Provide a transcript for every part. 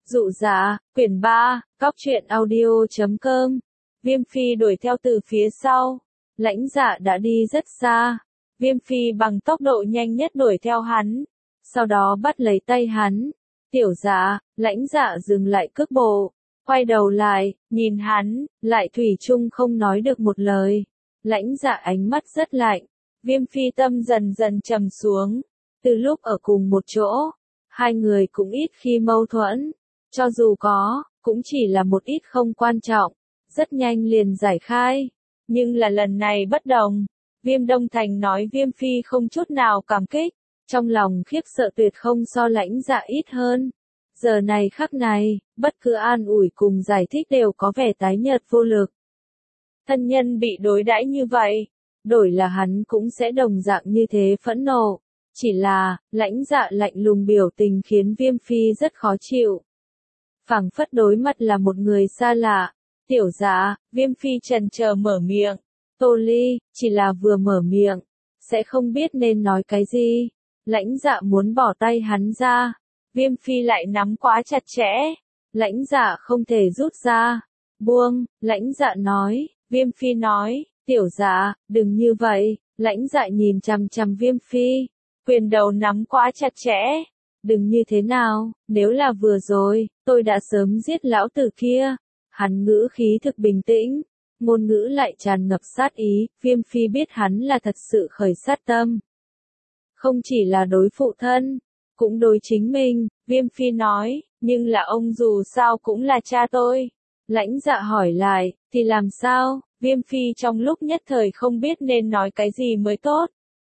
Dụ dạ, quyển 3, Cóc truyện audio.com. Viêm Phi đuổi theo từ phía sau. Lãnh Dạ đã đi rất xa. Viêm Phi bằng tốc độ nhanh nhất đuổi theo hắn. Sau đó bắt lấy tay hắn. Tiểu Dạ, Lãnh Dạ dừng lại cước bộ. Quay đầu lại, nhìn hắn, lại thủy chung không nói được một lời. Lãnh Dạ ánh mắt rất lạnh. Viêm Phi tâm dần dần trầm xuống. Từ lúc ở cùng một chỗ, hai người cũng ít khi mâu thuẫn. Cho dù có, cũng chỉ là một ít không quan trọng. Rất nhanh liền giải khai. Nhưng là lần này bất đồng. Viêm Đông Thành nói Viêm Phi không chút nào cảm kích. Trong lòng khiếp sợ tuyệt không so Lãnh Dạ ít hơn. Giờ này khắc này, bất cứ an ủi cùng giải thích đều có vẻ tái nhợt vô lực. Thân nhân bị đối đãi như vậy, đổi là hắn cũng sẽ đồng dạng như thế phẫn nộ. Chỉ là, Lãnh Dạ lạnh lùng biểu tình khiến Viêm Phi rất khó chịu. Phảng phất đối mặt là một người xa lạ. Tiểu Dạ, Viêm Phi chần chờ mở miệng. Tô Ly, chỉ là vừa mở miệng, sẽ không biết nên nói cái gì. Lãnh Dạ muốn bỏ tay hắn ra. Viêm Phi lại nắm quá chặt chẽ. Lãnh Dạ không thể rút ra. Buông, Lãnh Dạ nói. Viêm Phi nói, Tiểu Dạ, đừng như vậy. Lãnh Dạ nhìn chằm chằm Viêm Phi. Quyền đầu nắm quá chặt chẽ. Đừng như thế nào, nếu là vừa rồi, tôi đã sớm giết lão tử kia. Hắn ngữ khí thực bình tĩnh, ngôn ngữ lại tràn ngập sát ý, Viêm Phi biết hắn là thật sự khởi sát tâm. Không chỉ là đối phụ thân, cũng đối chính mình, Viêm Phi nói, nhưng là ông dù sao cũng là cha tôi. Lãnh Dạ hỏi lại, thì làm sao, Viêm Phi trong lúc nhất thời không biết nên nói cái gì mới tốt.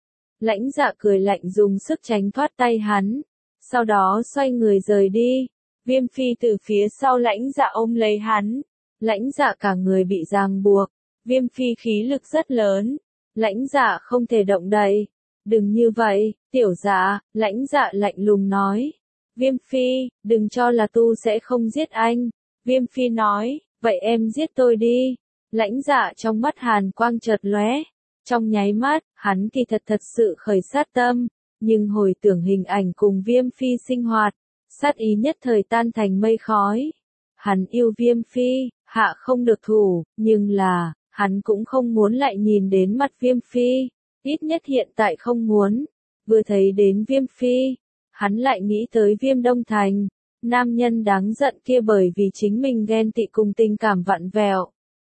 Lãnh Dạ cười lạnh dùng sức tránh thoát tay hắn, sau đó xoay người rời đi. Viêm Phi từ phía sau Lãnh Dạ ôm lấy hắn. Lãnh Dạ cả người bị ràng buộc. Viêm Phi khí lực rất lớn. Lãnh Dạ không thể động đậy. Đừng như vậy, Tiểu Dạ, Lãnh Dạ lạnh lùng nói. Viêm Phi, đừng cho là tu sẽ không giết anh. Viêm Phi nói, vậy em giết tôi đi. Lãnh Dạ trong mắt hàn quang chợt lóe. Trong nháy mắt, hắn kỳ thật sự khởi sát tâm. Nhưng hồi tưởng hình ảnh cùng Viêm Phi sinh hoạt, sát ý nhất thời tan thành mây khói. Hắn yêu Viêm Phi, hạ không được thủ, nhưng là, hắn cũng không muốn lại nhìn đến mặt Viêm Phi. Ít nhất hiện tại không muốn. Vừa thấy đến Viêm Phi, hắn lại nghĩ tới Viêm Đông Thành. Nam nhân đáng giận kia bởi vì chính mình ghen tị cùng tình cảm vặn vẹo.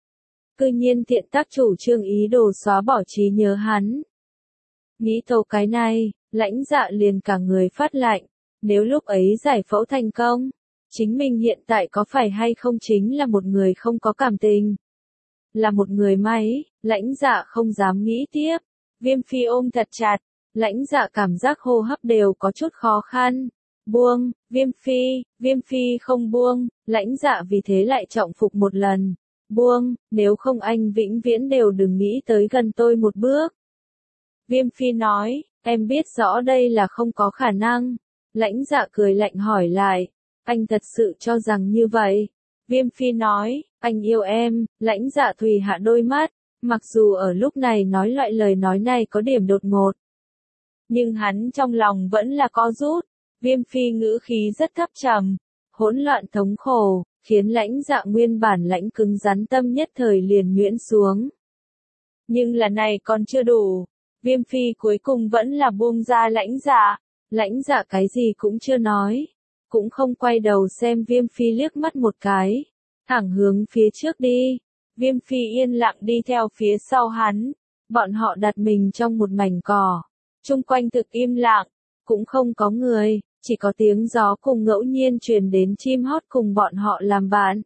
Cư nhiên tiện tác chủ trương ý đồ xóa bỏ trí nhớ hắn. Nghĩ tới cái này, Lãnh Dạ liền cả người phát lạnh. Nếu lúc ấy giải phẫu thành công, chính mình hiện tại có phải hay không chính là một người không có cảm tình. Là một người máy, Lãnh Dạ không dám nghĩ tiếp. Viêm Phi ôm thật chặt, Lãnh Dạ cảm giác hô hấp đều có chút khó khăn. Buông, Viêm Phi không buông, Lãnh Dạ vì thế lại trọng phục một lần. Buông, nếu không anh vĩnh viễn đều đừng nghĩ tới gần tôi một bước. Viêm Phi nói, em biết rõ đây là không có khả năng. Lãnh Dạ cười lạnh hỏi lại, anh thật sự cho rằng như vậy? Viêm Phi nói, anh yêu em. Lãnh Dạ thùy hạ đôi mắt, mặc dù ở lúc này nói loại lời nói này có điểm đột ngột. Nhưng hắn trong lòng vẫn là co rút. Viêm Phi ngữ khí rất thấp trầm, hỗn loạn thống khổ, khiến Lãnh Dạ nguyên bản lãnh cứng rắn tâm nhất thời liền nhuyễn xuống. Nhưng lần này còn chưa đủ. Viêm Phi cuối cùng vẫn là buông ra Lãnh Dạ. Lãnh Dạ cái gì cũng chưa nói, cũng không quay đầu xem Viêm Phi liếc mắt một cái, thẳng hướng phía trước đi. Viêm Phi yên lặng đi theo phía sau hắn. Bọn họ đặt mình trong một mảnh cỏ, chung quanh thực im lặng, cũng không có người, chỉ có tiếng gió cùng ngẫu nhiên truyền đến chim hót cùng bọn họ làm bạn.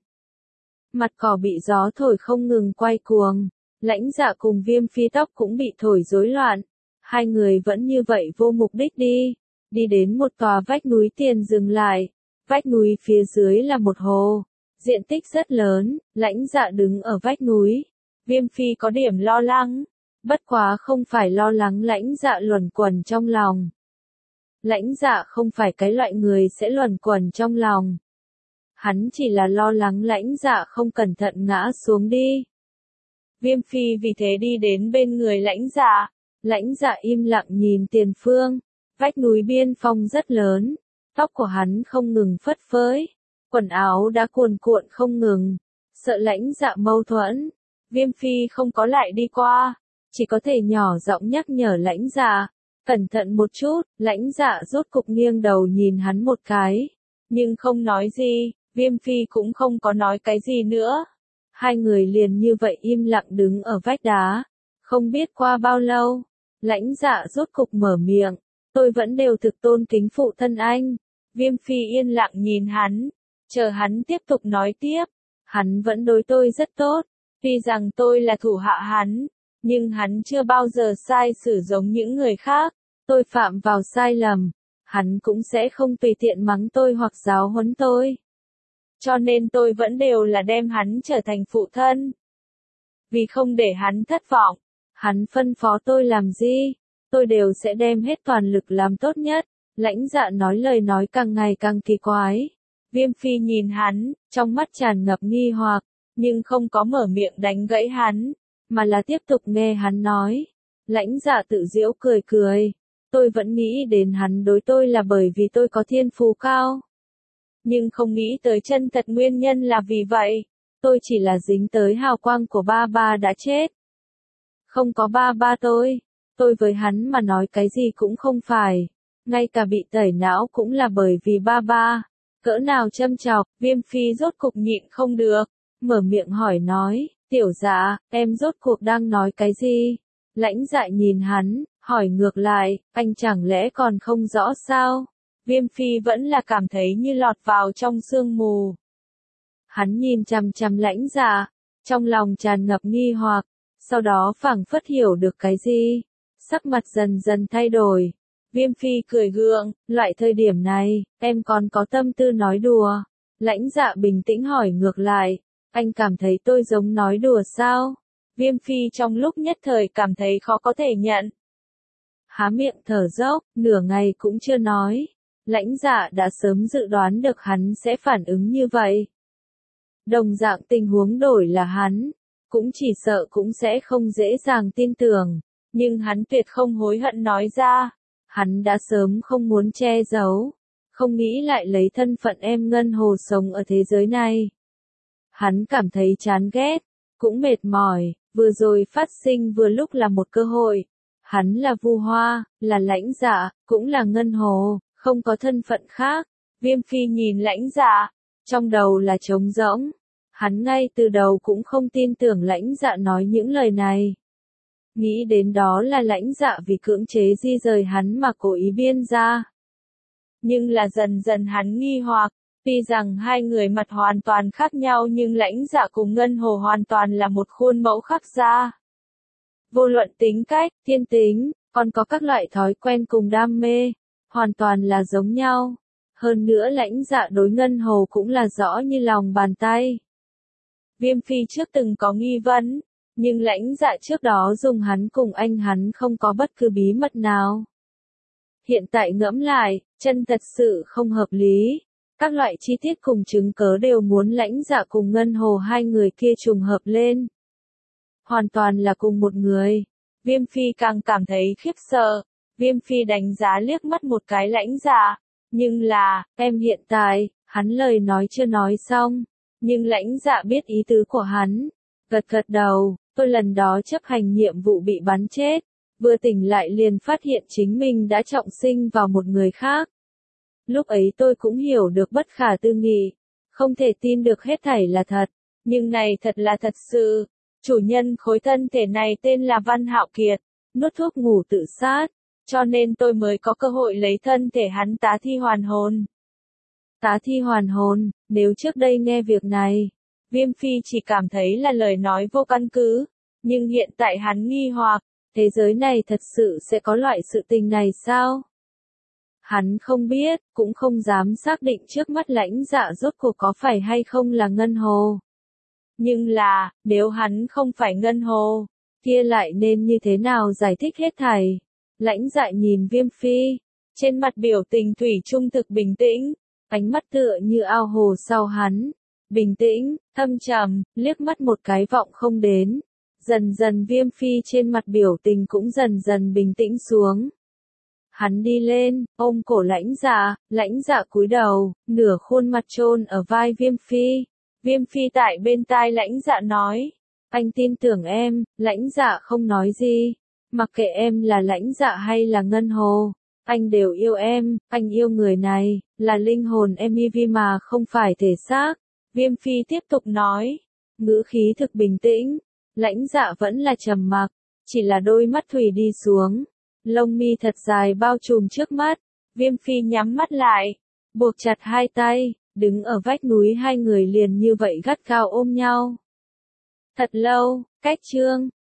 Mặt cỏ bị gió thổi không ngừng quay cuồng. Lãnh Dạ cùng Viêm Phi tóc cũng bị thổi rối loạn. Hai người vẫn như vậy vô mục đích đi. Đi đến một tòa vách núi tiền dừng lại. Vách núi phía dưới là một hồ. Diện tích rất lớn. Lãnh Dạ đứng ở vách núi. Viêm Phi có điểm lo lắng. Bất quá không phải lo lắng Lãnh Dạ luẩn quẩn trong lòng. Lãnh Dạ không phải cái loại người sẽ luẩn quẩn trong lòng. Hắn chỉ là lo lắng Lãnh Dạ không cẩn thận ngã xuống đi. Viêm Phi vì thế đi đến bên người Lãnh Dạ. Lãnh Dạ im lặng nhìn tiền phương. Vách núi biên phong rất lớn. Tóc của hắn không ngừng phất phới. quần áo đã cuồn cuộn không ngừng, sợ Lãnh Dạ mâu thuẫn. Viêm Phi không có lại đi qua, chỉ có thể nhỏ giọng nhắc nhở Lãnh Dạ, cẩn thận một chút. Lãnh Dạ rốt cục nghiêng đầu nhìn hắn một cái, nhưng không nói gì. Viêm Phi cũng không có nói cái gì nữa. Hai người liền như vậy im lặng đứng ở vách đá. Không biết qua bao lâu, Lãnh Dạ rốt cục mở miệng, tôi vẫn đều thực tôn kính phụ thân anh. Viêm Phi yên lặng nhìn hắn, chờ hắn tiếp tục nói tiếp. Hắn vẫn đối tôi rất tốt, tuy rằng tôi là thủ hạ hắn, nhưng hắn chưa bao giờ sai xử giống những người khác. Tôi phạm vào sai lầm, hắn cũng sẽ không tùy tiện mắng tôi hoặc giáo huấn tôi. Cho nên tôi vẫn đều là đem hắn trở thành phụ thân. Vì không để hắn thất vọng, hắn phân phó tôi làm gì, tôi đều sẽ đem hết toàn lực làm tốt nhất. Lãnh Dạ nói lời nói càng ngày càng kỳ quái. Viêm Phi nhìn hắn, trong mắt tràn ngập nghi hoặc, nhưng không có mở miệng đánh gãy hắn, mà là tiếp tục nghe hắn nói. Lãnh Dạ tự giễu cười cười, tôi vẫn nghĩ đến hắn đối tôi là bởi vì tôi có thiên phú cao. Nhưng không nghĩ tới chân thật nguyên nhân là vì vậy, tôi chỉ là dính tới hào quang của ba ba đã chết. Không có ba ba tôi với hắn mà nói cái gì cũng không phải, ngay cả bị tẩy não cũng là bởi vì ba ba. Cỡ nào châm chọc, Viêm Phi rốt cục nhịn không được, mở miệng hỏi nói, tiểu Dạ, em rốt cuộc đang nói cái gì? Lãnh Dạ nhìn hắn, hỏi ngược lại, anh chẳng lẽ còn không rõ sao? Viêm Phi vẫn là cảm thấy như lọt vào trong sương mù. Hắn nhìn chằm chằm Lãnh Dạ, trong lòng tràn ngập nghi hoặc, sau đó phảng phất hiểu được cái gì, sắc mặt dần dần thay đổi. Viêm Phi cười gượng, loại thời điểm này, em còn có tâm tư nói đùa. Lãnh Dạ bình tĩnh hỏi ngược lại, anh cảm thấy tôi giống nói đùa sao? Viêm Phi trong lúc nhất thời cảm thấy khó có thể nhận. Há miệng thở dốc, nửa ngày cũng chưa nói. Lãnh Dạ đã sớm dự đoán được hắn sẽ phản ứng như vậy. Đồng dạng tình huống đổi là hắn, cũng chỉ sợ cũng sẽ không dễ dàng tin tưởng, nhưng hắn tuyệt không hối hận nói ra. Hắn đã sớm không muốn che giấu, không nghĩ lại lấy thân phận em Ngân Hồ sống ở thế giới này. Hắn cảm thấy chán ghét, cũng mệt mỏi, vừa rồi phát sinh vừa lúc là một cơ hội. Hắn là Vu Hoa, là Lãnh Dạ, cũng là Ngân Hồ, không có thân phận khác. Viêm Phi nhìn Lãnh Dạ, trong đầu là trống rỗng. Hắn ngay từ đầu cũng không tin tưởng Lãnh Dạ nói những lời này. Nghĩ đến đó là Lãnh Dạ vì cưỡng chế di rời hắn mà cố ý biên ra. Nhưng là dần dần hắn nghi hoặc, tuy rằng hai người mặt hoàn toàn khác nhau nhưng Lãnh Dạ cùng Ngân Hồ hoàn toàn là một khuôn mẫu khác ra. Vô luận tính cách, thiên tính, còn có các loại thói quen cùng đam mê, hoàn toàn là giống nhau. Hơn nữa Lãnh Dạ đối Ngân Hồ cũng là rõ như lòng bàn tay. Viêm Phi trước từng có nghi vấn, nhưng Lãnh Dạ trước đó dùng hắn cùng anh hắn không có bất cứ bí mật nào. Hiện tại ngẫm lại, chân thật sự không hợp lý. Các loại chi tiết cùng chứng cớ đều muốn Lãnh Dạ cùng Ngân Hồ hai người kia trùng hợp lên. Hoàn toàn là cùng một người. Viêm Phi càng cảm thấy khiếp sợ. Viêm Phi đánh giá liếc mắt một cái Lãnh Dạ. Nhưng là, em hiện tại, hắn lời nói chưa nói xong. Nhưng Lãnh Dạ biết ý tứ của hắn. Gật gật đầu, tôi lần đó chấp hành nhiệm vụ bị bắn chết. Vừa tỉnh lại liền phát hiện chính mình đã trọng sinh vào một người khác. Lúc ấy tôi cũng hiểu được bất khả tư nghị. Không thể tin được hết thảy là thật. Nhưng này thật là thật sự. Chủ nhân khối thân thể này tên là Văn Hạo Kiệt. Nuốt thuốc ngủ tự sát. Cho nên tôi mới có cơ hội lấy thân thể hắn tá thi hoàn hồn. Tá thi hoàn hồn, nếu trước đây nghe việc này, Viêm Phi chỉ cảm thấy là lời nói vô căn cứ. Nhưng hiện tại hắn nghi hoặc, thế giới này thật sự sẽ có loại sự tình này sao? Hắn không biết, cũng không dám xác định trước mắt Lãnh Dạ rốt cuộc có phải hay không là Ngân Hồ. Nhưng là, nếu hắn không phải Ngân Hồ, kia lại nên như thế nào giải thích hết thảy? Lãnh Dạ nhìn Viêm Phi, trên mặt biểu tình thủy chung thực bình tĩnh, ánh mắt tựa như ao hồ sau hắn, bình tĩnh, thâm trầm, liếc mắt một cái vọng không đến. Dần dần Viêm Phi trên mặt biểu tình cũng dần dần bình tĩnh xuống. Hắn đi lên, ôm cổ lãnh dạ cúi đầu, nửa khuôn mặt chôn ở vai Viêm Phi. Viêm Phi tại bên tai lãnh dạ nói, anh tin tưởng em, lãnh dạ không nói gì. Mặc kệ em là lãnh dạ hay là Ngân Hồ, anh đều yêu em, anh yêu người này, là linh hồn em EV mà không phải thể xác. Viêm Phi tiếp tục nói, ngữ khí thực bình tĩnh, lãnh dạ vẫn là trầm mặc, chỉ là đôi mắt thủy đi xuống, lông mi thật dài bao trùm trước mắt. Viêm Phi nhắm mắt lại, buộc chặt hai tay, đứng ở vách núi, hai người liền như vậy gắt gao ôm nhau. Thật lâu, cách chương